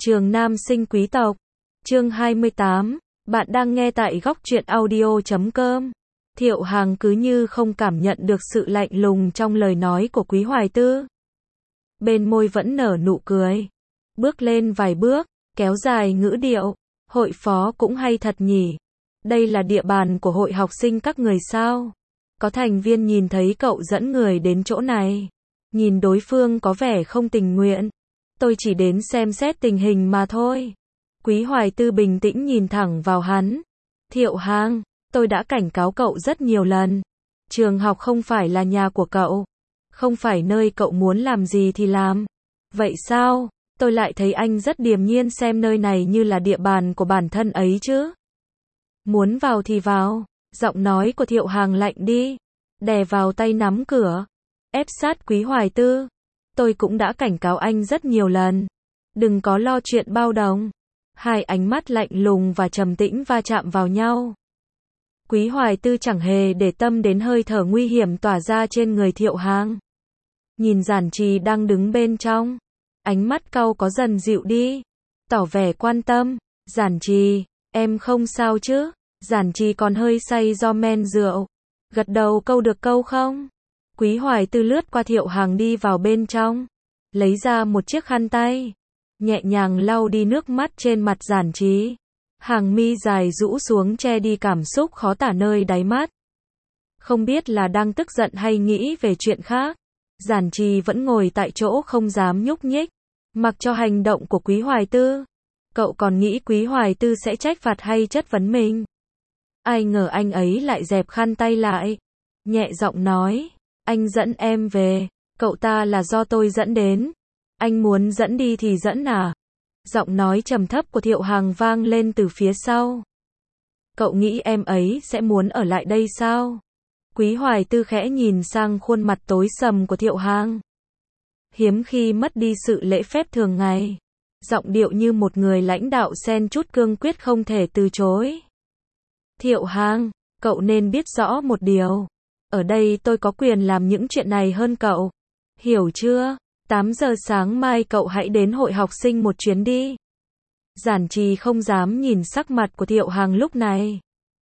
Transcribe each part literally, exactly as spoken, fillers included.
Trường nam sinh quý tộc. Chương hai mươi tám. Bạn đang nghe tại góc truyện audio chấm com. Thiệu Hằng cứ như không cảm nhận được sự lạnh lùng trong lời nói của Quý Hoài Tư. Bên môi vẫn nở nụ cười. Bước lên vài bước, kéo dài ngữ điệu. Hội phó cũng hay thật nhỉ. Đây là địa bàn của hội học sinh các người sao? Có thành viên nhìn thấy cậu dẫn người đến chỗ này. Nhìn đối phương có vẻ không tình nguyện. Tôi chỉ đến xem xét tình hình mà thôi. Quý Hoài Tư bình tĩnh nhìn thẳng vào hắn. Thiệu Hằng, tôi đã cảnh cáo cậu rất nhiều lần. Trường học không phải là nhà của cậu. Không phải nơi cậu muốn làm gì thì làm. Vậy sao, tôi lại thấy anh rất điềm nhiên xem nơi này như là địa bàn của bản thân ấy chứ. Muốn vào thì vào. Giọng nói của Thiệu Hằng lạnh đi. Đè vào tay nắm cửa. Ép sát Quý Hoài Tư. Tôi cũng đã cảnh cáo anh rất nhiều lần. Đừng có lo chuyện bao đồng. Hai ánh mắt lạnh lùng và trầm tĩnh va chạm vào nhau. Quý Hoài Tư chẳng hề để tâm đến hơi thở nguy hiểm tỏa ra trên người Thiệu Hằng. Nhìn Giản Trì đang đứng bên trong. Ánh mắt cau có dần dịu đi. Tỏ vẻ quan tâm. Giản Trì, em không sao chứ? Giản Trì còn hơi say do men rượu. Gật đầu câu được câu không? Quý Hoài Tư lướt qua Thiệu Hằng đi vào bên trong. Lấy ra một chiếc khăn tay. Nhẹ nhàng lau đi nước mắt trên mặt Giản Trì. Hàng mi dài rũ xuống che đi cảm xúc khó tả nơi đáy mắt. Không biết là đang tức giận hay nghĩ về chuyện khác. Giản Trì vẫn ngồi tại chỗ không dám nhúc nhích. Mặc cho hành động của Quý Hoài Tư. Cậu còn nghĩ Quý Hoài Tư sẽ trách phạt hay chất vấn mình. Ai ngờ anh ấy lại dẹp khăn tay lại. Nhẹ giọng nói. Anh dẫn em về. Cậu ta là do tôi dẫn đến. Anh muốn dẫn đi thì dẫn à? Giọng nói trầm thấp của Thiệu Hằng vang lên từ phía sau. Cậu nghĩ em ấy sẽ muốn ở lại đây sao? Quý Hoài Tư khẽ nhìn sang khuôn mặt tối sầm của Thiệu Hằng. Hiếm khi mất đi sự lễ phép thường ngày. Giọng điệu như một người lãnh đạo xen chút cương quyết không thể từ chối. Thiệu Hằng, cậu nên biết rõ một điều. Ở đây tôi có quyền làm những chuyện này hơn cậu. Hiểu chưa? tám giờ sáng mai cậu hãy đến hội học sinh một chuyến đi. Giản Trì không dám nhìn sắc mặt của Thiệu Hằng lúc này.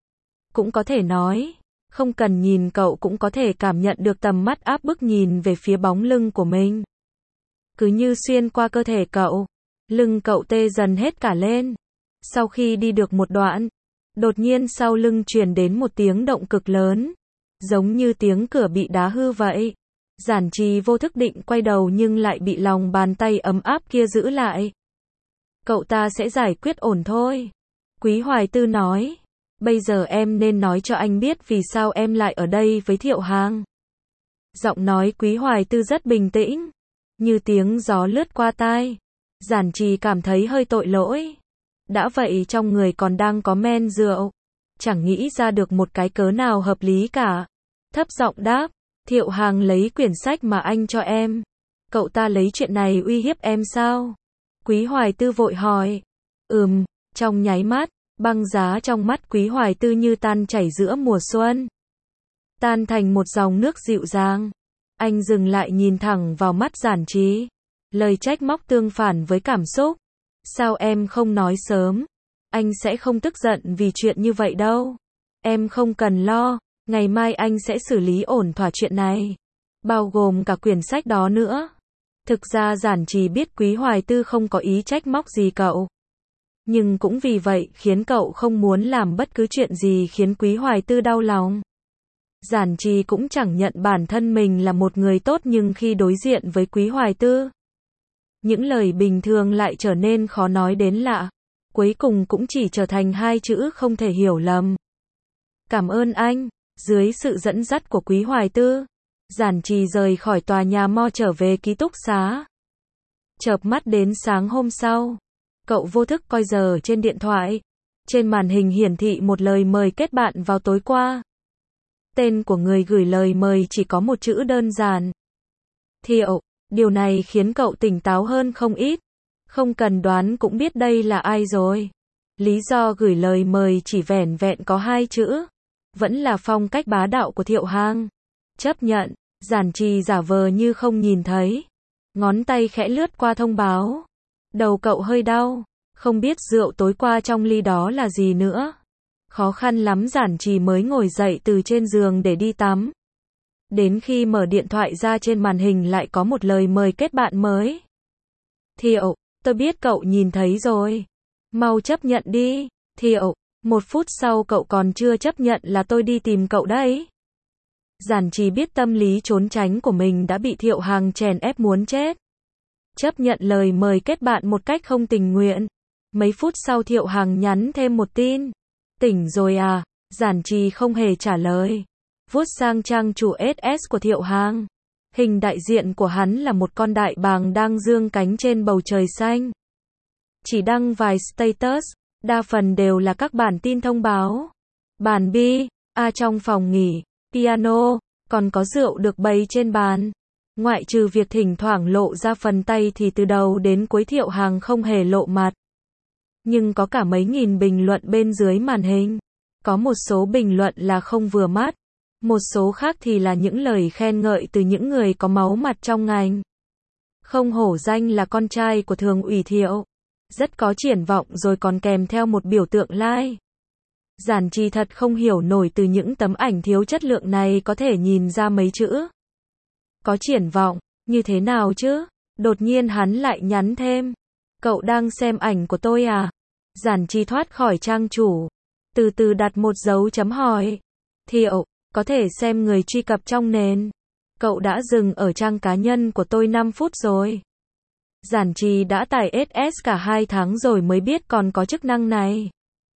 Cũng có thể nói, không cần nhìn cậu cũng có thể cảm nhận được tầm mắt áp bức nhìn về phía bóng lưng của mình. Cứ như xuyên qua cơ thể cậu, lưng cậu tê dần hết cả lên. Sau khi đi được một đoạn, đột nhiên sau lưng truyền đến một tiếng động cực lớn, giống như tiếng cửa bị đá hư vậy. Giản Trì vô thức định quay đầu nhưng lại bị lòng bàn tay ấm áp kia giữ lại. Cậu ta sẽ giải quyết ổn thôi. Quý Hoài Tư nói. Bây giờ em nên nói cho anh biết vì sao em lại ở đây với Thiệu Hằng. Giọng nói Quý Hoài Tư rất bình tĩnh. Như tiếng gió lướt qua tai. Giản Trì cảm thấy hơi tội lỗi. Đã vậy trong người còn đang có men rượu. Chẳng nghĩ ra được một cái cớ nào hợp lý cả. Thấp giọng đáp. Thiệu Hằng lấy quyển sách mà anh cho em. Cậu ta lấy chuyện này uy hiếp em sao? Quý Hoài Tư vội hỏi. Ừm, trong nháy mắt, băng giá trong mắt Quý Hoài Tư như tan chảy giữa mùa xuân. Tan thành một dòng nước dịu dàng. Anh dừng lại nhìn thẳng vào mắt Giản Trì. Lời trách móc tương phản với cảm xúc. Sao em không nói sớm? Anh sẽ không tức giận vì chuyện như vậy đâu. Em không cần lo. Ngày mai anh sẽ xử lý ổn thỏa chuyện này. Bao gồm cả quyển sách đó nữa. Thực ra Giản Trì biết Quý Hoài Tư không có ý trách móc gì cậu. Nhưng cũng vì vậy khiến cậu không muốn làm bất cứ chuyện gì khiến Quý Hoài Tư đau lòng. Giản Trì cũng chẳng nhận bản thân mình là một người tốt nhưng khi đối diện với Quý Hoài Tư. Những lời bình thường lại trở nên khó nói đến lạ. Cuối cùng cũng chỉ trở thành hai chữ không thể hiểu lầm. Cảm ơn anh. Dưới sự dẫn dắt của Quý Hoài Tư, Giản Trì rời khỏi tòa nhà mo trở về ký túc xá. Chợp mắt đến sáng hôm sau, cậu vô thức coi giờ trên điện thoại. Trên màn hình hiển thị một lời mời kết bạn vào tối qua. Tên của người gửi lời mời chỉ có một chữ đơn giản. Thiệu, điều này khiến cậu tỉnh táo hơn không ít. Không cần đoán cũng biết đây là ai rồi. Lý do gửi lời mời chỉ vẻn vẹn có hai chữ. Vẫn là phong cách bá đạo của Thiệu Hằng. Chấp nhận, Giản Trì giả vờ như không nhìn thấy. Ngón tay khẽ lướt qua thông báo. Đầu cậu hơi đau, không biết rượu tối qua trong ly đó là gì nữa. Khó khăn lắm Giản Trì mới ngồi dậy từ trên giường để đi tắm. Đến khi mở điện thoại ra trên màn hình lại có một lời mời kết bạn mới. Thiệu, tôi biết cậu nhìn thấy rồi. Mau chấp nhận đi. Thiệu, một phút sau cậu còn chưa chấp nhận là tôi đi tìm cậu đấy. Giản Trì biết tâm lý trốn tránh của mình đã bị Thiệu Hằng chèn ép muốn chết. Chấp nhận lời mời kết bạn một cách không tình nguyện. Mấy phút sau Thiệu Hằng nhắn thêm một tin. Tỉnh rồi à? Giản Trì không hề trả lời. Vuốt sang trang chủ ét ét của Thiệu Hằng. Hình đại diện của hắn là một con đại bàng đang dương cánh trên bầu trời xanh. Chỉ đăng vài status, đa phần đều là các bản tin thông báo. Bàn bi, a trong phòng nghỉ, piano, còn có rượu được bày trên bàn. Ngoại trừ việc thỉnh thoảng lộ ra phần tay thì từ đầu đến cuối Thiệu Hằng không hề lộ mặt. Nhưng có cả mấy nghìn bình luận bên dưới màn hình. Có một số bình luận là không vừa mắt. Một số khác thì là những lời khen ngợi từ những người có máu mặt trong ngành. Không hổ danh là con trai của thường ủy Thiệu. Rất có triển vọng rồi còn kèm theo một biểu tượng like. Giản Trì thật không hiểu nổi từ những tấm ảnh thiếu chất lượng này có thể nhìn ra mấy chữ. Có triển vọng, như thế nào chứ? Đột nhiên hắn lại nhắn thêm. Cậu đang xem ảnh của tôi à? Giản Trì thoát khỏi trang chủ. Từ từ đặt một dấu chấm hỏi. Thiệu, có thể xem người truy cập trong nền. Cậu đã dừng ở trang cá nhân của tôi năm phút rồi. Giản Trì đã tải ét ét cả hai tháng rồi mới biết còn có chức năng này.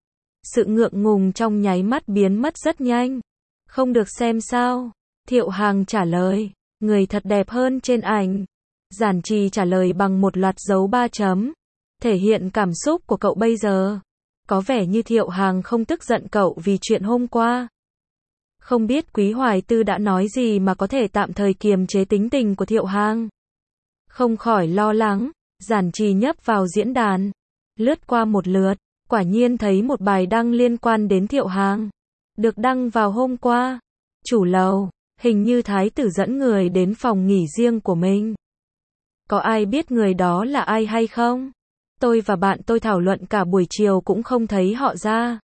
Sự ngượng ngùng trong nháy mắt biến mất rất nhanh. Không được xem sao? Thiệu Hằng trả lời. Người thật đẹp hơn trên ảnh. Giản Trì trả lời bằng một loạt dấu ba chấm. Thể hiện cảm xúc của cậu bây giờ. Có vẻ như Thiệu Hằng không tức giận cậu vì chuyện hôm qua. Không biết Quý Hoài Tư đã nói gì mà có thể tạm thời kiềm chế tính tình của Thiệu Hằng. Không khỏi lo lắng, Giản Trì nhấp vào diễn đàn. Lướt qua một lượt, quả nhiên thấy một bài đăng liên quan đến Thiệu Hằng. Được đăng vào hôm qua. Chủ lầu, hình như thái tử dẫn người đến phòng nghỉ riêng của mình. Có ai biết người đó là ai hay không? Tôi và bạn tôi thảo luận cả buổi chiều cũng không thấy họ ra.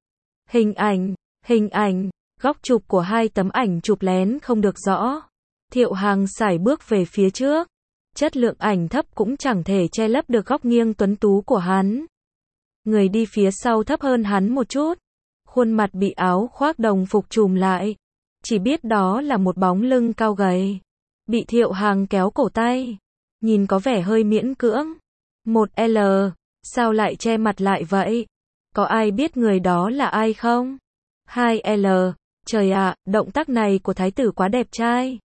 Hình ảnh, hình ảnh, góc chụp của hai tấm ảnh chụp lén không được rõ. Thiệu Hằng sải bước về phía trước. Chất lượng ảnh thấp cũng chẳng thể che lấp được góc nghiêng tuấn tú của hắn. Người đi phía sau thấp hơn hắn một chút. Khuôn mặt bị áo khoác đồng phục trùm lại. Chỉ biết đó là một bóng lưng cao gầy. Bị Thiệu Hằng kéo cổ tay. Nhìn có vẻ hơi miễn cưỡng. một L. Sao lại che mặt lại vậy? Có ai biết người đó là ai không? hai L. Trời ạ, động tác này của thái tử quá đẹp trai.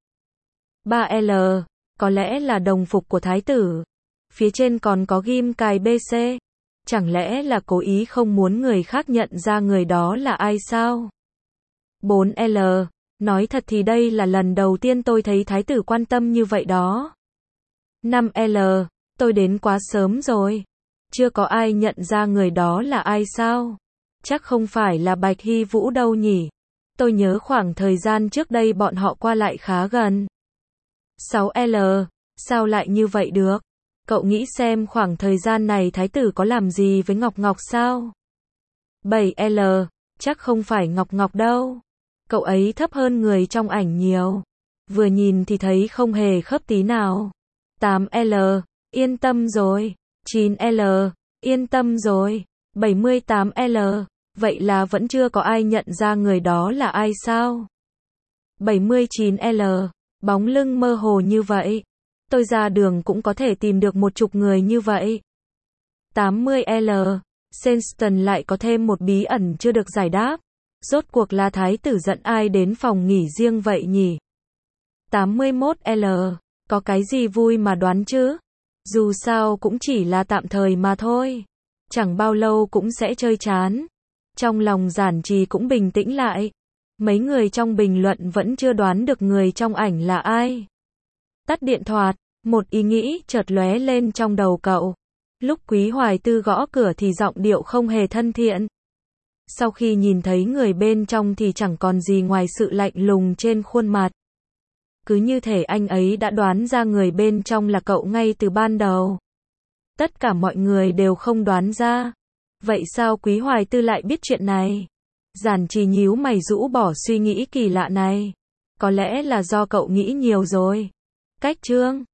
ba L. Có lẽ là đồng phục của thái tử. Phía trên còn có ghim cài bê xê. Chẳng lẽ là cố ý không muốn người khác nhận ra người đó là ai sao? bốn L. Nói thật thì đây là lần đầu tiên tôi thấy thái tử quan tâm như vậy đó. năm L. Tôi đến quá sớm rồi. Chưa có ai nhận ra người đó là ai sao? Chắc không phải là Bạch Hy Vũ đâu nhỉ? Tôi nhớ khoảng thời gian trước đây bọn họ qua lại khá gần. sáu L. Sao lại như vậy được? Cậu nghĩ xem khoảng thời gian này thái tử có làm gì với Ngọc Ngọc sao? bảy L. Chắc không phải Ngọc Ngọc đâu. Cậu ấy thấp hơn người trong ảnh nhiều. Vừa nhìn thì thấy không hề khớp tí nào. tám L. Yên tâm rồi. chín L. Yên tâm rồi. bảy mươi tám L. Vậy là vẫn chưa có ai nhận ra người đó là ai sao? bảy mươi chín L. Bóng lưng mơ hồ như vậy. Tôi ra đường cũng có thể tìm được một chục người như vậy. tám mươi L. Senston lại có thêm một bí ẩn chưa được giải đáp. Rốt cuộc là thái tử dẫn ai đến phòng nghỉ riêng vậy nhỉ? tám mươi mốt L. Có cái gì vui mà đoán chứ? Dù sao cũng chỉ là tạm thời mà thôi. Chẳng bao lâu cũng sẽ chơi chán. Trong lòng Giản Trì cũng bình tĩnh lại. Mấy người trong bình luận vẫn chưa đoán được người trong ảnh là ai. Tắt điện thoại, một ý nghĩ chợt lóe lên trong đầu cậu. Lúc Quý Hoài Tư gõ cửa thì giọng điệu không hề thân thiện. Sau khi nhìn thấy người bên trong thì chẳng còn gì ngoài sự lạnh lùng trên khuôn mặt. Cứ như thể anh ấy đã đoán ra người bên trong là cậu ngay từ ban đầu. Tất cả mọi người đều không đoán ra. Vậy sao Quý Hoài Tư lại biết chuyện này? Giản Trì nhíu mày rũ bỏ suy nghĩ kỳ lạ này. Có lẽ là do cậu nghĩ nhiều rồi. Cách chương